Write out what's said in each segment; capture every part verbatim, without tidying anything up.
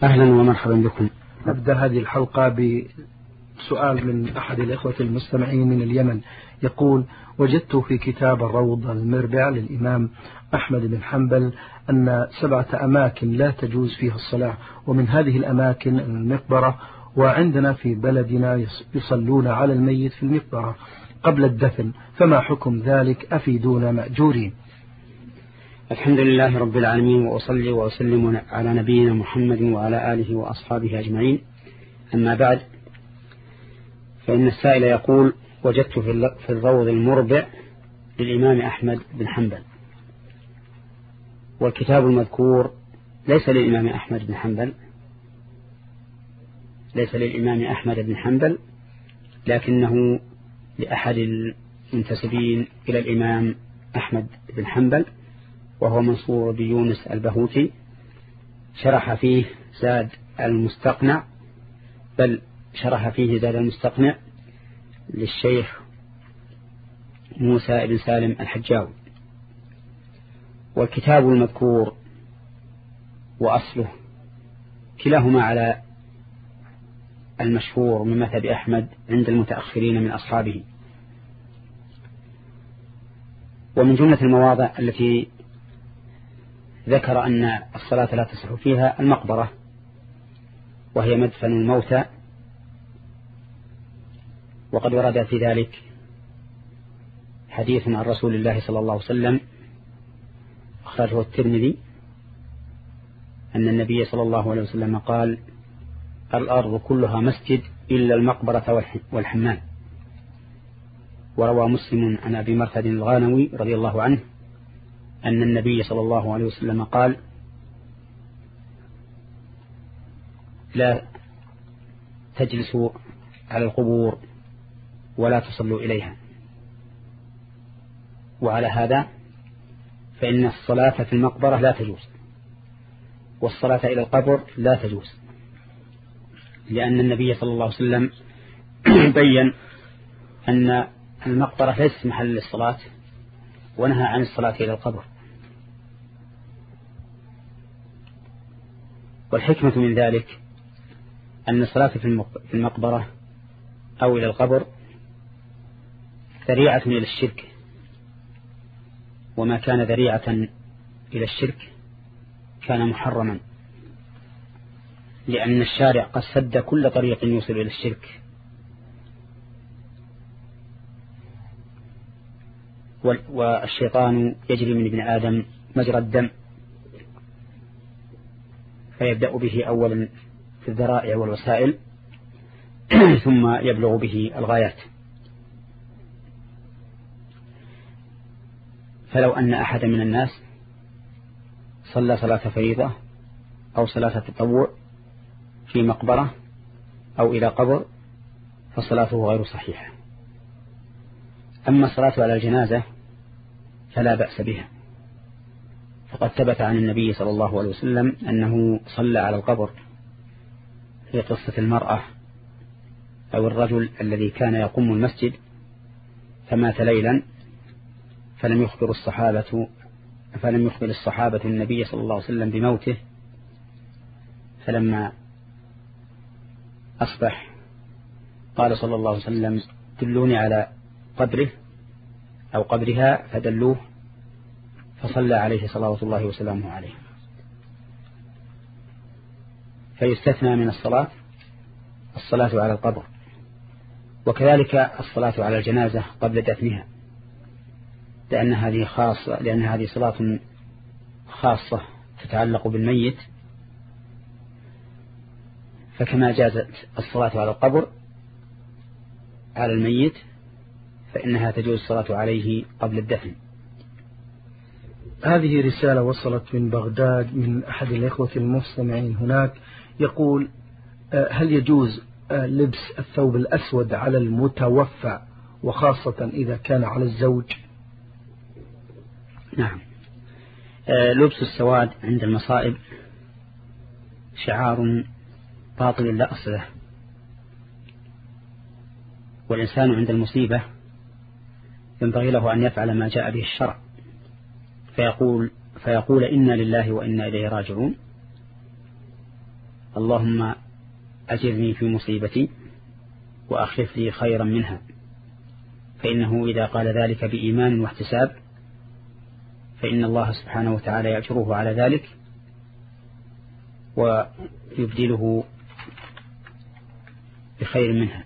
أهلا ومرحبا بكم. نبدأ هذه الحلقة بسؤال من أحد الإخوة المستمعين من اليمن، يقول: وجدت في كتاب الروض المربع للإمام أحمد بن حنبل أن سبعة أماكن لا تجوز فيها الصلاة، ومن هذه الأماكن المقبرة، وعندنا في بلدنا يصلون على الميت في المقبرة قبل الدفن، فما حكم ذلك؟ أفيدونا مأجورين. الحمد لله رب العالمين، وأصلي وأسلم على نبينا محمد وعلى آله وأصحابه أجمعين. أما بعد، فإن السائل يقول: وجدت في الروض المربع للإمام أحمد بن حنبل، والكتاب المذكور ليس للإمام أحمد بن حنبل ليس للإمام أحمد بن حنبل لكنه لأحد المنتسبين إلى الإمام أحمد بن حنبل، وهو منصور بيونس البهوتي. شرح فيه زاد المستقنع بل شرح فيه زاد المستقنع للشيخ موسى بن سالم الحجاوي. والكتاب المذكور وأصله كلاهما على المشهور من مذهب أحمد عند المتأخرين من أصحابه. ومن جملة المواضع التي ذكر أن الصلاة لا تصح فيها المقبرة، وهي مدفن الموتى، وقد ورد في ذلك حديث عن رسول الله صلى الله عليه وسلم أخرجه الترمذي أن النبي صلى الله عليه وسلم قال: الأرض كلها مسجد إلا المقبرة والحمام. وروى مسلم عن أبي مرثد الغانوي رضي الله عنه أن النبي صلى الله عليه وسلم قال: لا تجلسوا على القبور ولا تصلوا إليها. وعلى هذا فإن الصلاة في المقبرة لا تجوز، والصلاة إلى القبر لا تجوز، لأن النبي صلى الله عليه وسلم بين أن المقبرة ليست محل للصلاة، ونهى عن الصلاة إلى القبر. والحكمة من ذلك أن الصلاة في المقبرة أو إلى القبر ذريعة إلى الشرك، وما كان ذريعة إلى الشرك كان محرما، لأن الشارع قد سد كل طريق يوصل إلى الشرك. والشيطان يجري من ابن آدم مجرى الدم، فيبدأ به أولا في الذرائع والوسائل ثم يبلغ به الغايات. فلو أن أحد من الناس صلى صلاة فريضة أو صلاة تطوع في مقبرة أو إلى قبر فصلاته غير صحيحة. أما الصلاة على الجنازة فلا بأس بها، فقد ثبت عن النبي صلى الله عليه وسلم أنه صلى على القبر في قصة المرأة أو الرجل الذي كان يقوم المسجد فمات ليلا، فلم يخبر الصحابة فلم يخبر الصحابة النبي صلى الله عليه وسلم بموته. فلما أصبح قال صلى الله عليه وسلم: دلوني على قبره أو قبرها، فدلوه فصلى عليه صلوات الله وسلامه عليه. فيستثنى من الصلاة الصلاة على القبر، وكذلك الصلاة على الجنازة قبل دفنها، لأن هذه خاصة لأن هذه صلاة خاصة تتعلق بالميت. فكما جازت الصلاة على القبر على الميت، فإنها تجوز الصلاة عليه قبل الدفن. هذه رسالة وصلت من بغداد من أحد الإخوة المستمعين هناك، يقول: هل يجوز لبس الثوب الأسود على المتوفى، وخاصة إذا كان على الزوج؟ نعم. لبس السواد عند المصائب شعار باطل لا أصل له، والإنسان عند المصيبة ينبغي له أن يفعل ما جاء به الشرع، فيقول, فيقول إنا لله وإنا إليه راجعون، اللهم أجرني في مصيبتي وأخلف لي خيرا منها، فإنه إذا قال ذلك بإيمان واحتساب فإن الله سبحانه وتعالى يأجره على ذلك ويبدله بخير منها.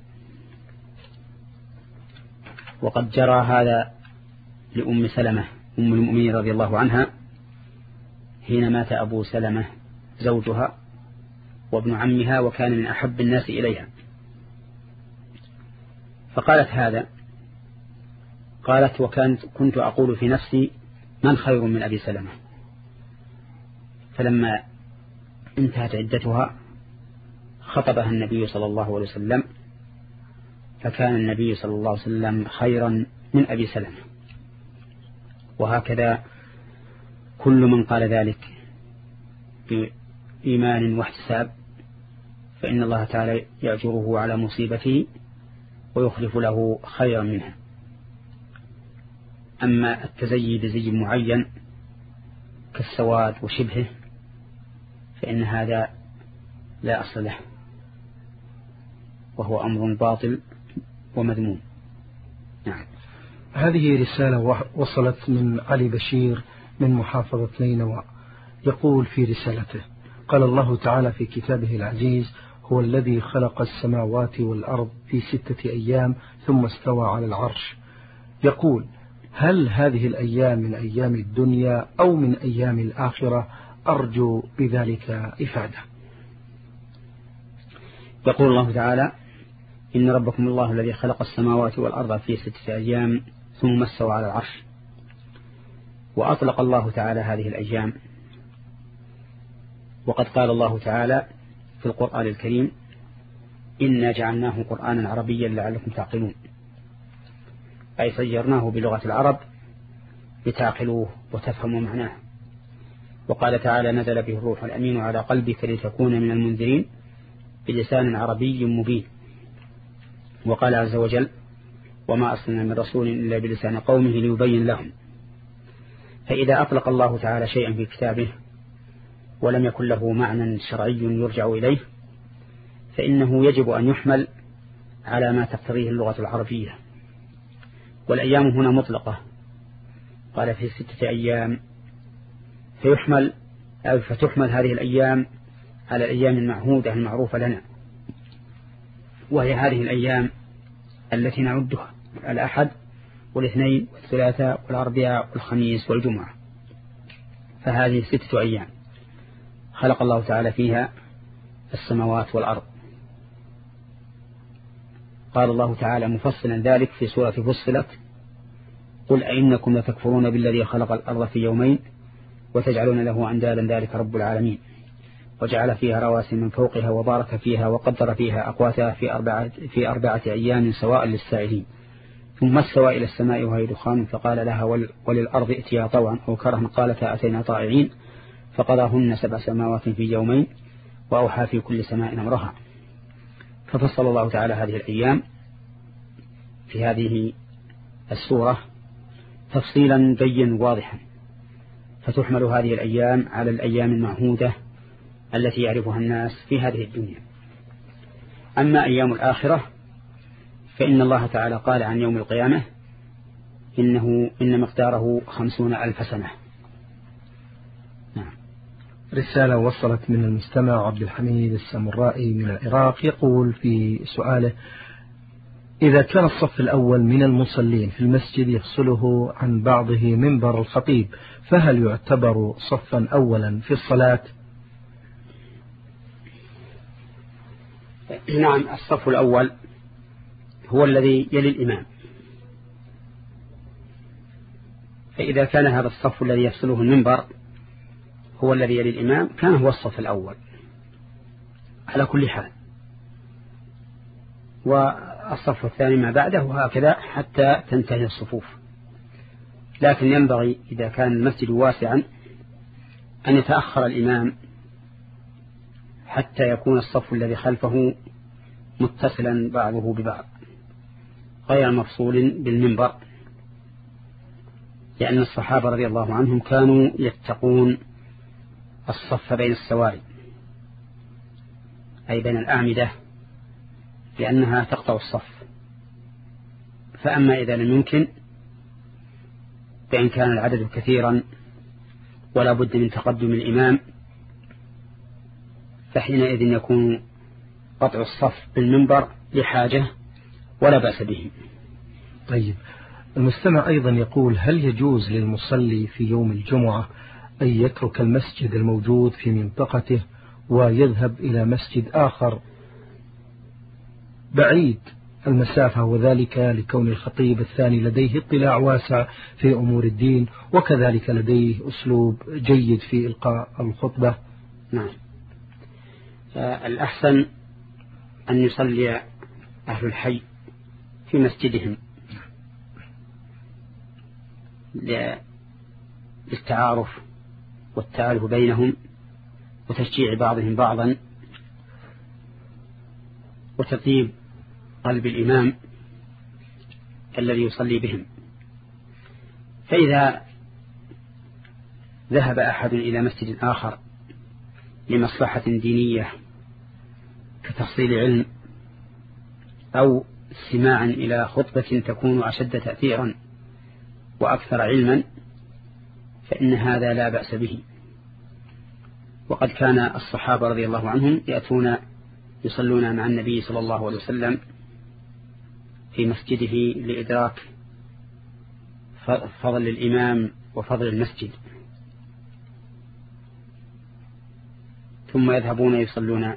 وقد جرى هذا لأم سلمة أم المؤمنين رضي الله عنها حين مات أبو سلمة زوجها وابن عمها، وكان من أحب الناس إليها، فقالت هذا، قالت وكانت كنت أقول في نفسي من خير من أبي سلمة. فلما انتهت عدتها خطبها النبي صلى الله عليه وسلم، فكان النبي صلى الله عليه وسلم خيرا من أبي سلمة. وهكذا كل من قال ذلك بإيمان واحتساب فإن الله تعالى يأجره على مصيبته ويخلف له خيرا منها. أما التزيي بزي معين كالسواد وشبهه فإن هذا لا أصل له، وهو أمر باطل ومذموم. نعم. هذه رسالة وصلت من علي بشير من محافظة نينوى، يقول في رسالته: قال الله تعالى في كتابه العزيز: هو الذي خلق السماوات والأرض في ستة أيام ثم استوى على العرش. يقول: هل هذه الأيام من أيام الدنيا أو من أيام الآخرة؟ أرجو بذلك إفادة. يقول الله تعالى: إن ربكم الله الذي خلق السماوات والأرض في ستة أيام ثم استوى على العرش. وأطلق الله تعالى هذه الأيام، وقد قال الله تعالى في القرآن الكريم: إنا جعلناه قرآنا عربيا لعلكم تعقلون، أي سيرناه بلغة العرب لتعقلوه وتفهموا معناه. وقال تعالى: نزل به الروح الأمين على قلبك لتكون من المنذرين بلسان عربي مبين. وقال عز وجل: وما أرسلنا من رسول إلا بلسان قومه ليبين لهم. فإذا أطلق الله تعالى شيئا في كتابه ولم يكن له معنى شرعي يرجع إليه فإنه يجب أن يحمل على ما تقتضيه اللغة العربية. والأيام هنا مطلقة، قال في ستة أيام، فيحمل أو فتحمل هذه الأيام على الأيام المعهودة المعروفة لنا، وهي هذه الأيام التي نعدها: الأحد والاثنين والثلاثاء والأربعاء والخميس والجمعة. فهذه ستة أيام خلق الله تعالى فيها السماوات والأرض. قال الله تعالى مفصلا ذلك في سورة فصلت: قل أئنكم لتكفرون بالذي خلق الأرض في يومين وتجعلون له أندادا ذلك رب العالمين وجعل فيها رواسي من فوقها وبارك فيها وقدر فيها أقواتها في أربعة, في أربعة أيام سواء للسائلين ثم استوى إلى السماء وهي دخان فقال لها وللأرض ائتيا طوعا أو كرها قالتا أتينا طائعين فقضاهن سبع سماوات في يومين وأوحى في كل سماء أمرها. ففصل الله تعالى هذه الأيام في هذه السورة تفصيلا بين واضحا، فتحمل هذه الأيام على الأيام المعهودة التي يعرفها الناس في هذه الدنيا. أما أيام الآخرة فإن الله تعالى قال عن يوم القيامة: إنه إن مقداره خمسون ألف سنة. نعم. رسالة وصلت من المستمع عبد الحميد السمرائي من العراق، يقول في سؤاله: إذا كان الصف الأول من المصلين في المسجد يفصله عن بعضه منبر الخطيب، فهل يعتبر صفا أولا في الصلاة؟ نعم، الصف الأول هو الذي يلي الإمام، فإذا كان هذا الصف الذي يفصله المنبر هو الذي يلي الإمام كان هو الصف الأول على كل حال، والصف الثاني ما بعده وهكذا حتى تنتهي الصفوف. لكن ينبغي إذا كان المسجد واسعا أن يتأخر الإمام حتى يكون الصف الذي خلفه متصلا بعضه ببعض غير مفصول بالمنبر، لأن الصحابة رضي الله عنهم كانوا يتقون الصف بين السواري أي بين الأعمدة، لأنها تقطع الصف. فأما إذا لم يمكن فإن كان العدد كثيرا ولا بد من تقدم الإمام فحينئذ يكون قطع الصف بالمنبر لحاجة ولا بأس به. طيب، المستمع أيضا يقول: هل يجوز للمصلي في يوم الجمعة أن يترك المسجد الموجود في منطقته ويذهب إلى مسجد آخر بعيد المسافة، وذلك لكون الخطيب الثاني لديه اطلاع واسع في أمور الدين وكذلك لديه أسلوب جيد في إلقاء الخطبة؟ نعم، الأحسن أن يصلي أهل الحي في مسجدهم للتعارف والتعارف بينهم وتشجيع بعضهم بعضا وتطيب قلب الإمام الذي يصلي بهم. فإذا ذهب أحد إلى مسجد آخر لمصلحة دينية كتحصيل علم أو استماع إلى خطبة تكون أشد تأثيرا وأكثر علما فإن هذا لا بأس به. وقد كان الصحابة رضي الله عنهم يأتون يصلون مع النبي صلى الله عليه وسلم في مسجده لإدراك فضل الإمام وفضل المسجد، ثم يذهبون يصلون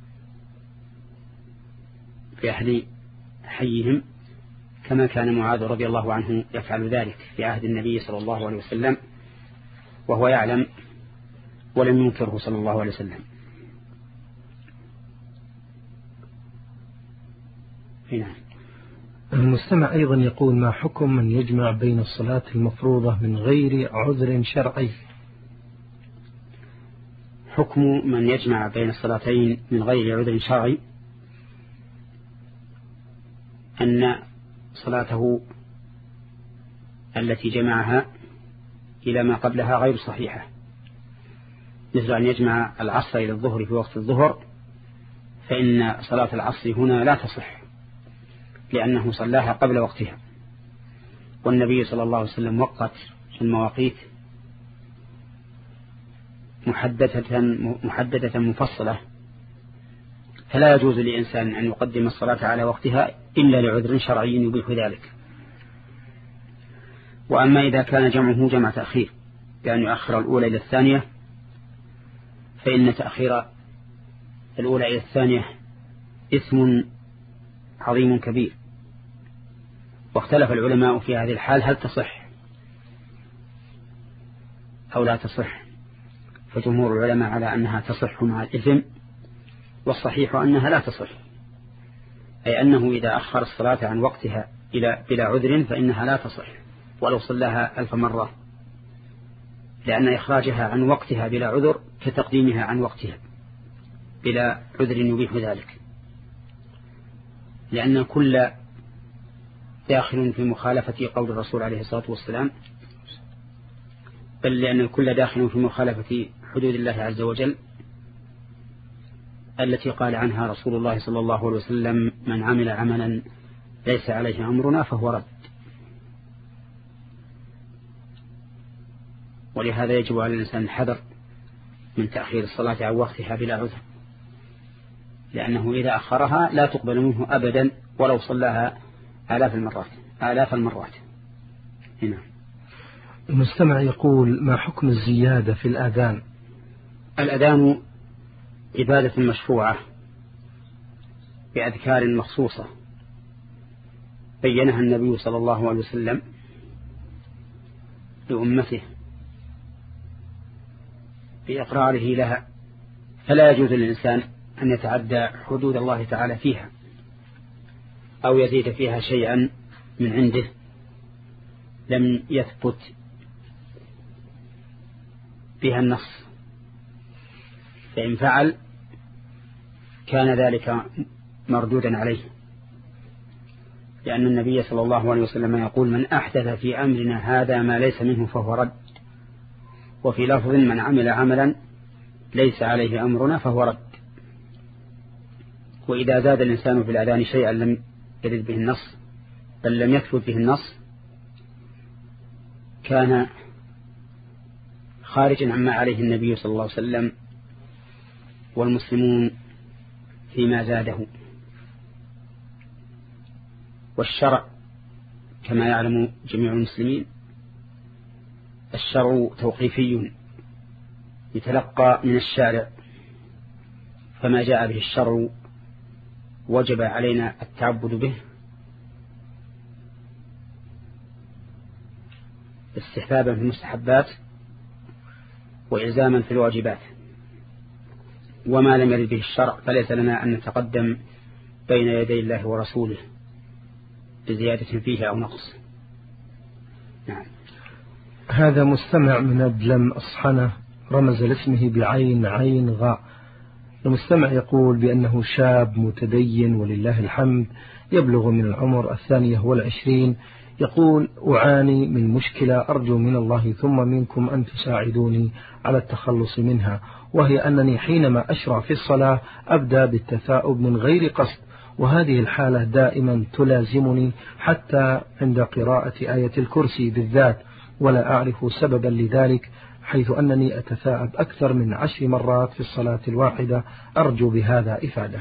في أهل حيهم، كما كان معاذ رضي الله عنه يفعل ذلك في عهد النبي صلى الله عليه وسلم وهو يعلم ولم ينكره صلى الله عليه وسلم. هنا المستمع أيضا يقول: ما حكم من يجمع بين الصلاة المفروضة من غير عذر شرعي؟ حكم من يجمع بين الصلاتين من غير عذر شرعي أن صلاته التي جمعها إلى ما قبلها غير صحيحة، مثل أن يجمع العصر إلى الظهر في وقت الظهر، فإن صلاة العصر هنا لا تصح لأنه صلاها قبل وقتها، والنبي صلى الله عليه وسلم وقت المواقيت محددة محددة مفصلة، فلا يجوز لإنسان أن يقدم الصلاة على وقتها إلا لعذر شرعي يبيح ذلك. وأما إذا كان جمعه جمع تأخير بأن يؤخر الأولى إلى الثانية فإن تأخير الأولى إلى الثانية إثم عظيم كبير، واختلف العلماء في هذه الحال هل تصح أو لا تصح، فجمهور العلماء على أنها تصح مع الإثم، والصحيح أنها لا تصح، أي أنه إذا أخر الصلاة عن وقتها إلى بلا عذر فإنها لا تصح ولو صلاها ألف مرة، لأن إخراجها عن وقتها بلا عذر كتقديمها عن وقتها بلا عذر يبيح ذلك، لأن كل داخل في مخالفة قول الرسول عليه الصلاة والسلام، بل لأن كل داخل في مخالفة حدود الله عز وجل التي قال عنها رسول الله صلى الله عليه وسلم: من عمل عملا ليس عليه أمرنا فهو رد. ولهذا يجب على الإنسان الحذر من تأخير الصلاة عن وقتها بلا عذر، لأنه إذا أخرها لا تقبل منه أبدا ولو صلاها آلاف المرات آلاف المرات. هنا المستمع يقول: ما حكم الزيادة في الآذان؟ الأذان عبادة مشروعة بأذكار مخصوصة بينها النبي صلى الله عليه وسلم لأمته بإقراره لها، فلا يجوز للإنسان أن يتعدى حدود الله تعالى فيها أو يزيد فيها شيئا من عنده لم يثبت بها النص، فإن فعل كان ذلك مردودا عليه، لأن النبي صلى الله عليه وسلم يقول: من أحدث في أمرنا هذا ما ليس منه فهو رد، وفي لفظ: من عمل عملا ليس عليه أمرنا فهو رد. وإذا زاد الإنسان في الأذان شيئا لم يرد به النص بل لم يثبت به النص كان خارجا عما عليه النبي صلى الله عليه وسلم والمسلمون فيما زاده. والشرع كما يعلم جميع المسلمين الشرع توقيفي يتلقى من الشارع، فما جاء به الشرع وجب علينا التعبد به استحبابا في المستحبات وإلزاما في الواجبات، وما لم يرد به الشرع فليس لنا أن نتقدم بين يدي الله ورسوله بزيادة فيه أو نقص. نعم. هذا مستمع من أدلم أصحنة رمز لاسمه بعين عين غاء. المستمع يقول بأنه شاب متدين ولله الحمد، يبلغ من العمر الثانية والعشرين. يقول أعاني من مشكلة أرجو من الله ثم منكم أن تساعدوني على التخلص منها، وهي أنني حينما أشرع في الصلاة أبدأ بالتثاؤب من غير قصد، وهذه الحالة دائما تلازمني حتى عند قراءة آية الكرسي بالذات، ولا أعرف سببا لذلك، حيث أنني أتثاءب أكثر من عشر مرات في الصلاة الواحدة. أرجو بهذا إفادة.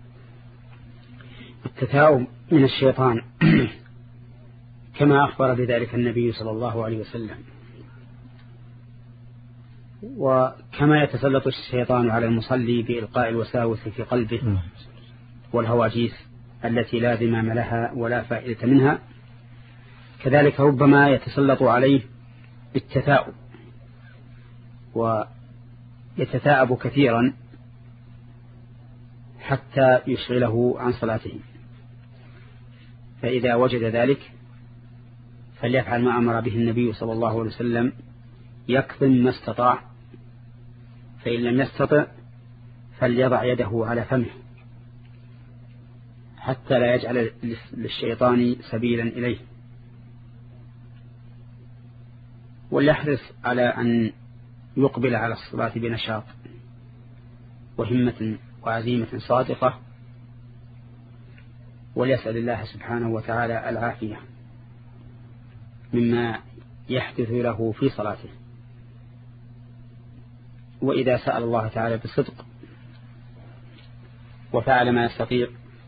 التثاؤب من الشيطان كما أخبر بذلك النبي صلى الله عليه وسلم، وكما يتسلط الشيطان على المصلي بإلقاء الوساوس في قلبه والهواجيس التي لا ذمام لها ولا فائدة منها، كذلك ربما يتسلط عليه بالتثاؤب ويتثاءب كثيرا حتى يشغله عن صلاته. فإذا وجد ذلك فليفعل ما أمر به النبي صلى الله عليه وسلم، يكظم ما استطاع، فإن لم يستطع فليضع يده على فمه حتى لا يجعل للشيطان سبيلا إليه، وليحرص على أن يقبل على الصلاة بنشاط وهمة وعزيمة صادقة، وليسأل الله سبحانه وتعالى العافية مما يحدث له في صلاته. وإذا سأل الله تعالى بصدق وفعل ما يستطيع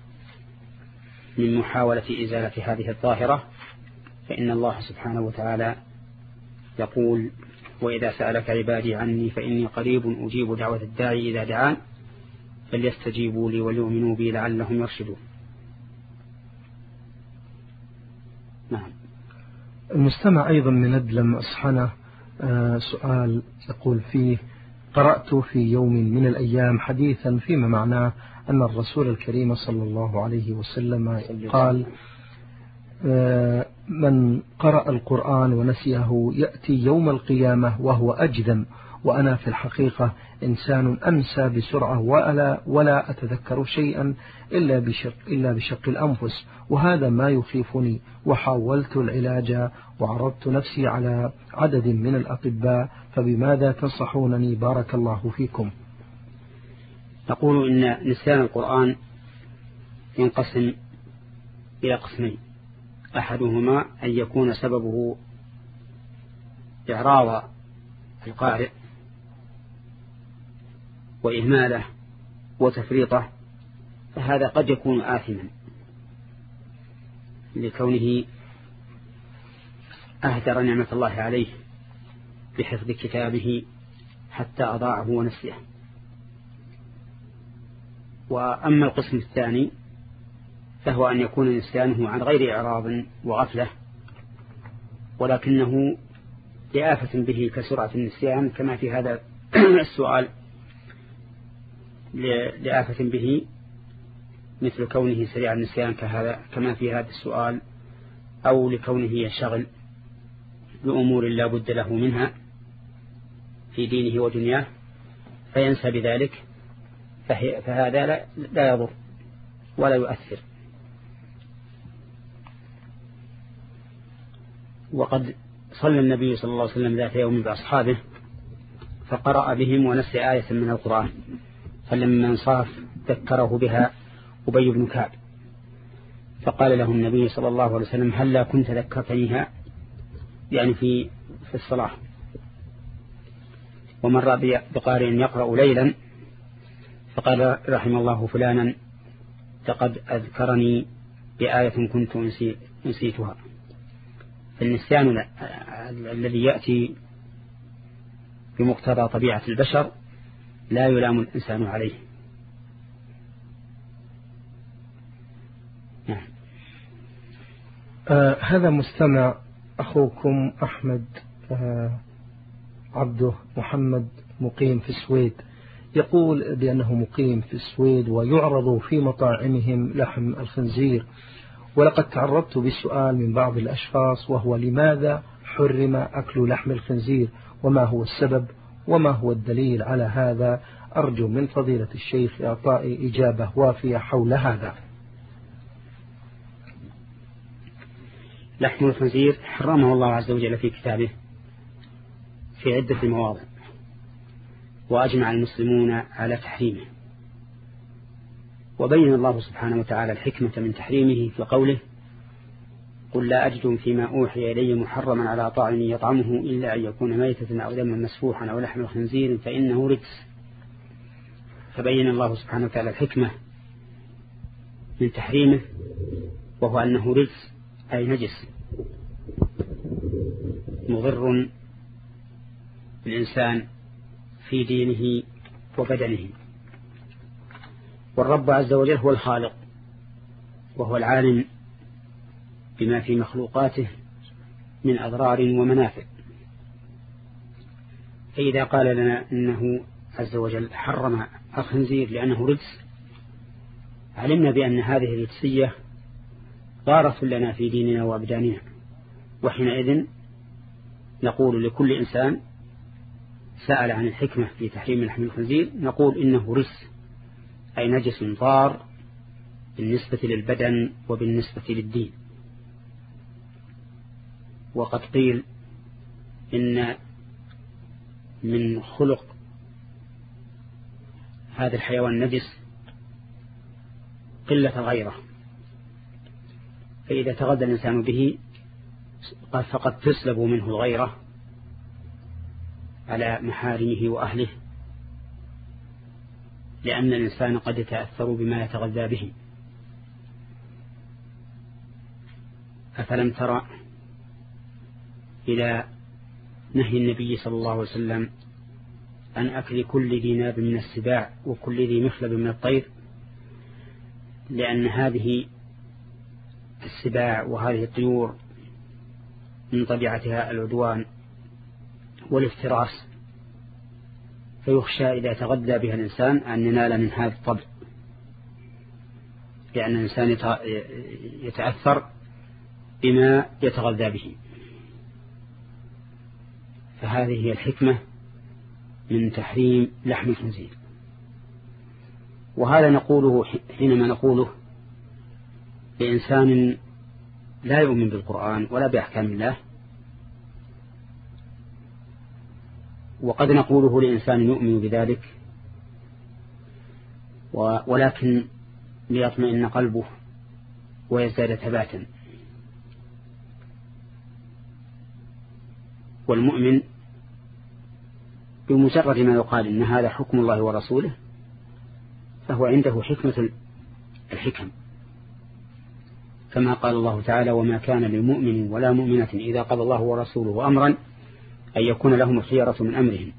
من محاولة إزالة هذه الظاهرة فإن الله سبحانه وتعالى يقول: وإذا سألك عبادي عني فإني قريب أجيب دعوة الداعي إذا دعان فليستجيبوا لي وليؤمنوا بي لعلهم يرشدون. نعم. المستمع أيضا من أدلم أصحنة آه سؤال يقول فيه: قرأت في يوم من الأيام حديثا فيما معناه أن الرسول الكريم صلى الله عليه وسلم قال: آه من قرأ القرآن ونسيه يأتي يوم القيامة وهو أجذم، وأنا في الحقيقة إنسان أنسى بسرعة ولا, ولا أتذكر شيئا إلا بشق, إلا بشق الأنفس، وهذا ما يخيفني، وحاولت العلاج وعرضت نفسي على عدد من الأطباء، فبماذا تنصحونني بارك الله فيكم؟ نقول إن نسيان القرآن ينقسم إلى قسمين: أحدهما أن يكون سببه إعراض القارئ وإهماله وتفريطه، فهذا قد يكون آثما لكونه أهدر نعمة الله عليه بحفظ كتابه حتى أضاعه ونسيه. وأما القسم الثاني فهو أن يكون نسيانه عن غير إعراض وغفلة، ولكنه لآفة به كسرعة النسيان كما في هذا السؤال، لآفة به مثل كونه سريع النسيان كهذا كما في هذا السؤال، أو لكونه يشغل بأمور لا بد له منها في دينه ودنياه فينسى بذلك، فهذا لا, لا يضر ولا يؤثر. وقد صلى النبي صلى الله عليه وسلم ذات يوم بأصحابه فقرأ بهم ونسي آية من القرآن، فلما انصاف ذكره بها أبي بن كعب، فقال له النبي صلى الله عليه وسلم هلا كنت ذكرتنيها، يعني في في الصلاة. ومر بقارئ يقرأ ليلا فقال رحم الله فلانا لقد أذكرني بآية كنت نسيتها. فالنسيان الذي يأتي بمقتضى طبيعة البشر لا يلام الإنسان عليه. نعم. آه هذا مستمع أخوكم أحمد آه عبده محمد مقيم في السويد، يقول بأنه مقيم في السويد ويعرض في مطاعمهم لحم الخنزير، ولقد تعرضت بالسؤال من بعض الأشخاص وهو لماذا حرم أكل لحم الخنزير وما هو السبب وما هو الدليل على هذا؟ أرجو من فضيلة الشيخ إعطاء إجابة وافية حول هذا. لحم الخنزير حرمه الله عز وجل في كتابه في عدة مواضع، وأجمع المسلمون على تحريمه، وبين الله سبحانه وتعالى الحكمة من تحريمه في قوله قل لا أجد فيما أوحي إلي محرما على طاعم يطعمه إلا أن يكون ميتة أو دما مسفوحا أو لحم خنزير فإنه رجس. فبين الله سبحانه وتعالى الحكمة من تحريمه، وهو أنه رجس أي نجس مضر بالإنسان في دينه وبدنه. والرب عز وجل هو الخالق وهو العالم بما في مخلوقاته من أضرار ومنافع، فإذا قال لنا إنه عز وجل حرم الخنزير لأنه رجس علمنا بأن هذه الرجسية ضارة لنا في ديننا وأبداننا، وحينئذ نقول لكل إنسان سأل عن الحكمة في تحريم لحم الخنزير نقول إنه رجس أي نجس ضار بالنسبة للبدن وبالنسبة للدين. وقد قيل إن من خلق هذا الحيوان النجس قلة الغيرة، فإذا تغذى الإنسان به فقد تسلب منه الغيرة على محارمه وأهله، لأن الإنسان قد يتأثر بما يتغذى به. أفلم ترى إلى نهي النبي صلى الله عليه وسلم عن أكل كل ذي ناب من السباع وكل ذي مخلب من الطير، لأن هذه السباع وهذه الطيور من طبيعتها العدوان والافتراس، فيخشى إذا تغذى بها الإنسان أن ينال من هذا الطبع، لأن الإنسان يتأثر بما يتغذى به. فهذه هي الحكمة من تحريم لحم الخنزير. وهذا نقوله حينما نقوله لإنسان لا يؤمن بالقرآن ولا بأحكام الله، وقد نقوله لإنسان يؤمن بذلك ولكن ليطمئن قلبه ويزداد ثباتا. والمؤمن بمجرد ما يقال إن هذا حكم الله ورسوله فهو عنده حكمة الحكم، كما قال الله تعالى وما كان لمؤمن ولا مؤمنة إذا قضى الله ورسوله أمرا أن يكون لهم الخيرة من أمرهم.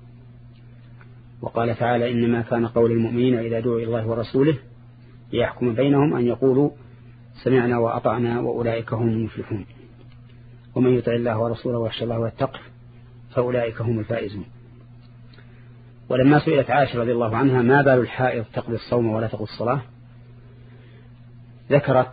وقال تعالى إنما كان قول المؤمنين إذا دعوا إلى الله ورسوله ليحكم بينهم أن يقولوا سمعنا وأطعنا وأولئك هم المفلحون ومن يطع الله ورسوله ويخشى الله ويتقه فأولئك هم الفائزون. ولما سئلت عائشة رضي الله عنها ما بال الحائض تقضي الصوم ولا تقضي الصلاة، ذكرت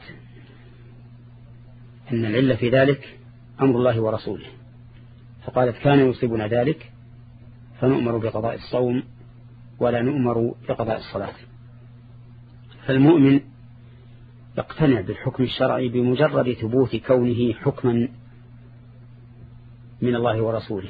أن العلة في ذلك أمر الله ورسوله، فقالت كان يصيبنا ذلك فنؤمر بقضاء الصوم ولا نؤمر بقضاء الصلاة. فالمؤمن يقتنع بالحكم الشرعي بمجرد ثبوت كونه حكما من الله ورسوله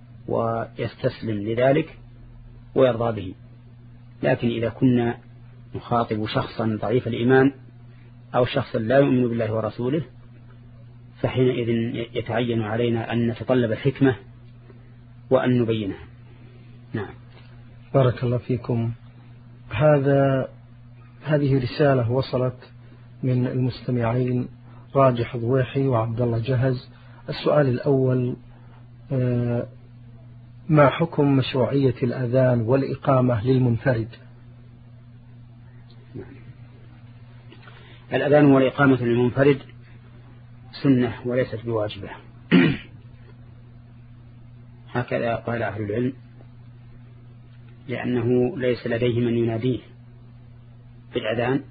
ويستسلم لذلك ويرضى به. لكن إذا كنا نخاطب شخصا ضعيف الإيمان أو شخصا لا يؤمن بالله ورسوله، فحينئذ يتعين علينا أن نتطلب الحكمة وأن نبينها. نعم. بارك الله فيكم. هذا هذه رسالة وصلت من المستمعين راجح ضويحي وعبد الله جهز. السؤال الأول: ما حكم مشروعية الأذان والإقامة للمنفرد؟ الأذان والإقامة للمنفرد سنة وليست بواجبة. هكذا قال أهل العلم، لأنه ليس لديه من يناديه بالأذان،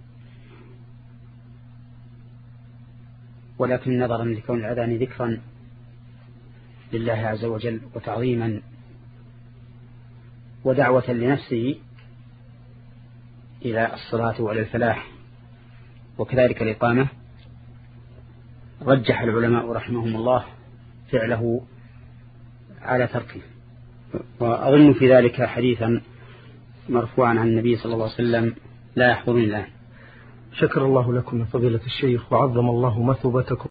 ولكن نظرا لكون الأذان ذكرا لله عز وجل وتعظيما ودعوة لنفسه إلى الصلاة وإلى الفلاح، وكذلك الإقامة، رجح العلماء رحمهم الله فعله على تركه. وأظن في ذلك حديثا مرفوعا عن النبي صلى الله عليه وسلم لا يحضرني الآن. شكر الله لكم يا فضيلة الشيخ وعظم الله مثوبتكم.